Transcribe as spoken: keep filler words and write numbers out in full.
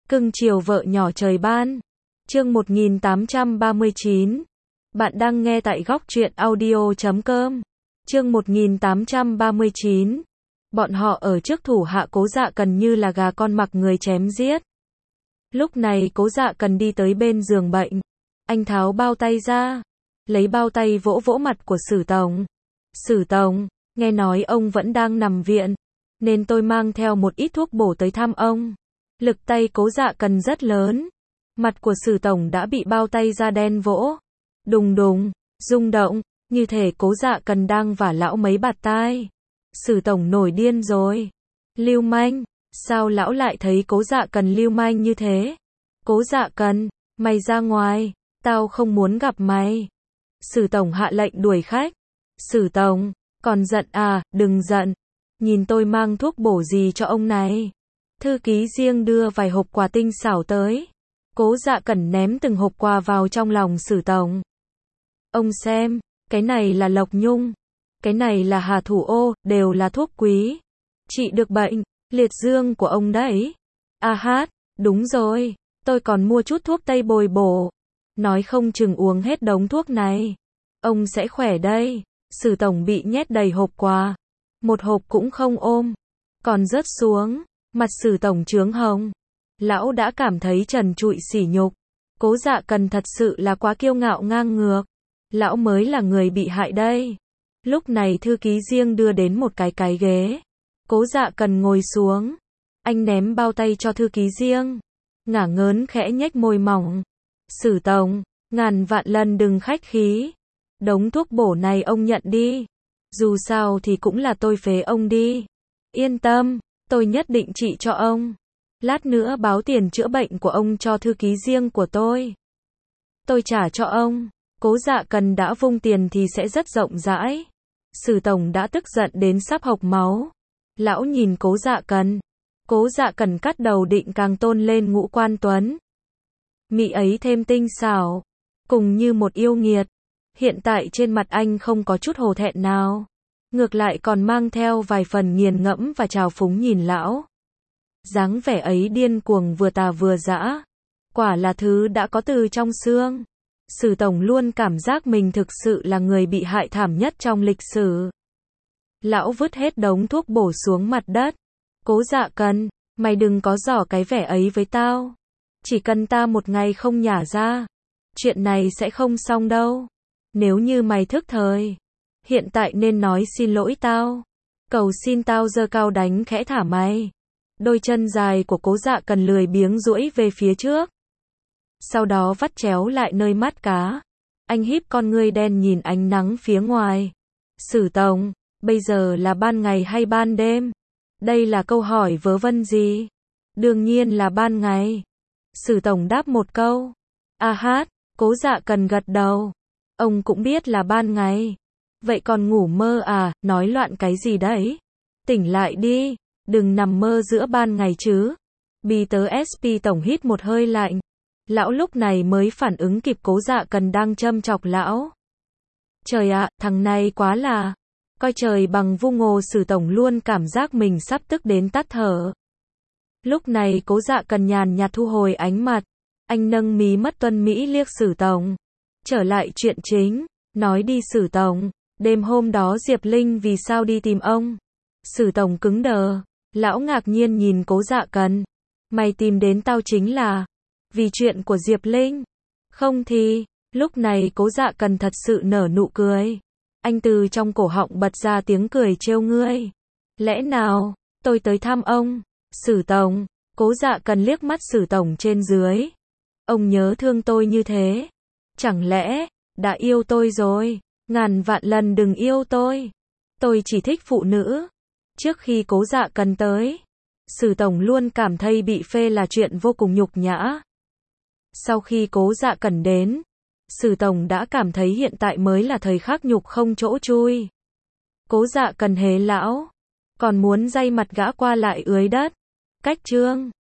Cưng chiều vợ nhỏ trời ban. Chương một nghìn tám trăm ba mươi chín. Bạn đang nghe tại góc truyện audio chấm com. Chương một nghìn tám trăm ba mươi chín. Bọn họ ở trước thủ hạ Cố Dạ Cần như là gà con mặc người chém giết. Lúc này Cố Dạ Cần đi tới bên giường bệnh. Anh tháo bao tay ra, lấy bao tay vỗ vỗ mặt của Sử Tổng. Sử Tổng, nghe nói ông vẫn đang nằm viện, nên tôi mang theo một ít thuốc bổ tới thăm ông. Lực tay Cố Dạ Cần rất lớn. Mặt của Sử Tổng đã bị bao tay da đen vỗ. Đùng đùng, rung động, như thể Cố Dạ Cần đang vả lão mấy bạt tai. Sử Tổng nổi điên rồi. Lưu manh, sao lão lại thấy Cố Dạ Cần lưu manh như thế? Cố Dạ Cần, mày ra ngoài, tao không muốn gặp mày. Sử Tổng hạ lệnh đuổi khách. Sử Tổng, còn giận à, đừng giận. Nhìn tôi mang thuốc bổ gì cho ông này. Thư ký riêng đưa vài hộp quà tinh xảo tới. Cố Dạ Cần ném từng hộp quà vào trong lòng Sử Tổng. Ông xem, cái này là lộc nhung, cái này là hà thủ ô, đều là thuốc quý. Trị được bệnh liệt dương của ông đấy. A hát, đúng rồi, tôi còn mua chút thuốc tây bồi bổ. Nói không chừng uống hết đống thuốc này, ông sẽ khỏe đây. Sử Tổng bị nhét đầy hộp quà. Một hộp cũng không ôm, còn rớt xuống. Mặt Sử Tổng chướng hồng. Lão đã cảm thấy trần trụi sỉ nhục. Cố Dạ Cần thật sự là quá kiêu ngạo ngang ngược. Lão mới là người bị hại đây. Lúc này thư ký riêng đưa đến một cái cái ghế. Cố Dạ Cần ngồi xuống. Anh ném bao tay cho thư ký riêng. Ngả ngớn khẽ nhếch môi mỏng. Sử Tổng, ngàn vạn lần đừng khách khí. Đống thuốc bổ này ông nhận đi. Dù sao thì cũng là tôi phế ông đi. Yên tâm, tôi nhất định trị cho ông. Lát nữa báo tiền chữa bệnh của ông cho thư ký riêng của tôi. Tôi trả cho ông. Cố Dạ Cần đã vung tiền thì sẽ rất rộng rãi. Sử Tổng đã tức giận đến sắp hộc máu. Lão nhìn Cố Dạ Cần. Cố Dạ Cần cắt đầu định càng tôn lên ngũ quan tuấn. Mị ấy thêm tinh xảo, cùng như một yêu nghiệt. Hiện tại trên mặt anh không có chút hổ thẹn nào. Ngược lại còn mang theo vài phần nghiền ngẫm và trào phúng nhìn lão. Dáng vẻ ấy điên cuồng vừa tà vừa dã. Quả là thứ đã có từ trong xương. Sử Tổng luôn cảm giác mình thực sự là người bị hại thảm nhất trong lịch sử. Lão vứt hết đống thuốc bổ xuống mặt đất. Cố Dạ Cần, mày đừng có giỏ cái vẻ ấy với tao. Chỉ cần ta một ngày không nhả ra, chuyện này sẽ không xong đâu. Nếu như mày thức thời, hiện tại nên nói xin lỗi tao. Cầu xin tao giơ cao đánh khẽ thả mày. Đôi chân dài của Cố Dạ Cần lười biếng duỗi về phía trước. Sau đó vắt chéo lại nơi mắt cá. Anh híp con ngươi đen nhìn ánh nắng phía ngoài. Sử Tổng, bây giờ là ban ngày hay ban đêm? Đây là câu hỏi vớ vẩn gì? Đương nhiên là ban ngày. Sử Tổng đáp một câu. A hát, Cố Dạ Cần gật đầu. Ông cũng biết là ban ngày. Vậy còn ngủ mơ à, nói loạn cái gì đấy? Tỉnh lại đi, đừng nằm mơ giữa ban ngày chứ. Bí tớ ét pê Tổng hít một hơi lạnh. Lão lúc này mới phản ứng kịp Cố Dạ Cần đang châm chọc lão. Trời ạ, thằng này quá là coi trời bằng vung ngô. Sử Tổng luôn cảm giác mình sắp tức đến tắt thở. Lúc này Cố Dạ Cần nhàn nhạt thu hồi ánh mặt. Anh nâng mí mắt tuân mỹ liếc Sử Tổng. Trở lại chuyện chính. Nói đi Sử Tổng. Đêm hôm đó Diệp Linh vì sao đi tìm ông? Sử Tổng cứng đờ. Lão ngạc nhiên nhìn Cố Dạ Cần. Mày tìm đến tao chính là vì chuyện của Diệp Linh? Không thì. Lúc này Cố Dạ Cần thật sự nở nụ cười. Anh từ trong cổ họng bật ra tiếng cười trêu ngươi. Lẽ nào tôi tới thăm ông? Sử Tổng. Cố Dạ Cần liếc mắt Sử Tổng trên dưới. Ông nhớ thương tôi như thế. Chẳng lẽ đã yêu tôi rồi? Ngàn vạn lần đừng yêu tôi. Tôi chỉ thích phụ nữ. Trước khi Cố Dạ Cần tới, Sử Tổng luôn cảm thấy bị phê là chuyện vô cùng nhục nhã. Sau khi Cố Dạ Cần đến, Sử Tổng đã cảm thấy hiện tại mới là thời khắc nhục không chỗ chui. Cố Dạ Cần hế lão, còn muốn day mặt gã qua lại ưới đất. Cách chương